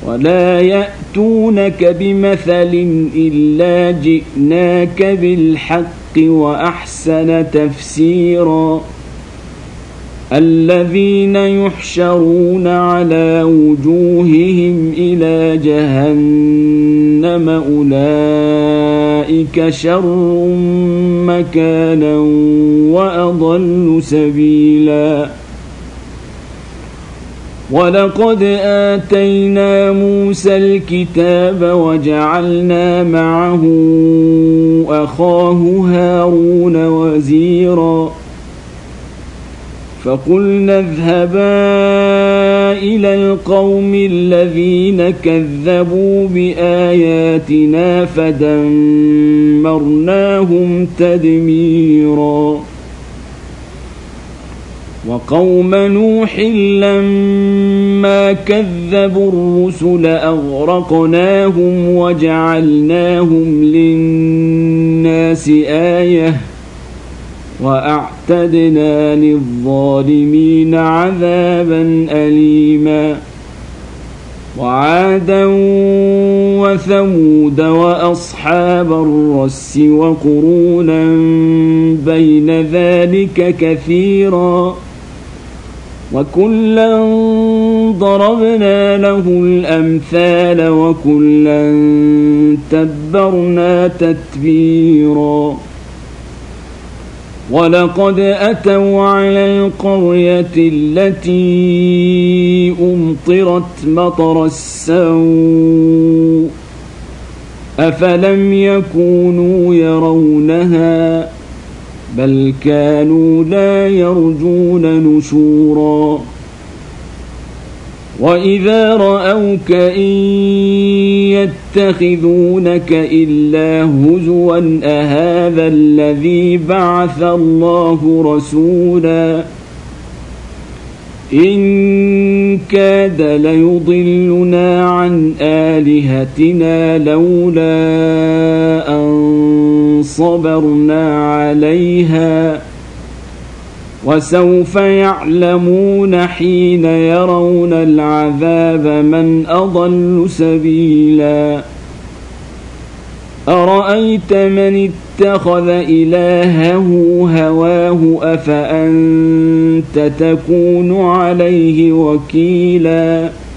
ولا يأتونك بمثل إلا جئناك بالحق وأحسن تفسيرا الذين يحشرون على وجوههم إلى جهنم أولئك شر مكانا وأضل سبيلا ولقد آتينا موسى الكتاب وجعلنا معه أخاه هارون وزيرا فقلنا اذهبا إلى القوم الذين كذبوا بآياتنا فدمرناهم تدميرا وقوم نوح لما كذبوا الرسل أغرقناهم وجعلناهم للناس آية وأعتدنا للظالمين عذابا أليما وعادا وثمود وأصحاب الرس وقرونا بين ذلك كثيرا وكلا ضربنا له الأمثال وكلا تبرنا تتبيرا ولقد أتوا على القرية التي أمطرت مطر السوء أفلم يكونوا يرونها بل كانوا لا يرجون نشورا وإذا رأوك إن يتخذونك إلا هزوا أهذا الذي بعث الله رسولا إن كاد ليضلنا عن آلهتنا لولا أن صبرنا عليها وسوف يعلمون حين يرون العذاب من أضل سبيلا أرأيت من اتخذ إلهه هواه أفأنت تكون عليه وكيلا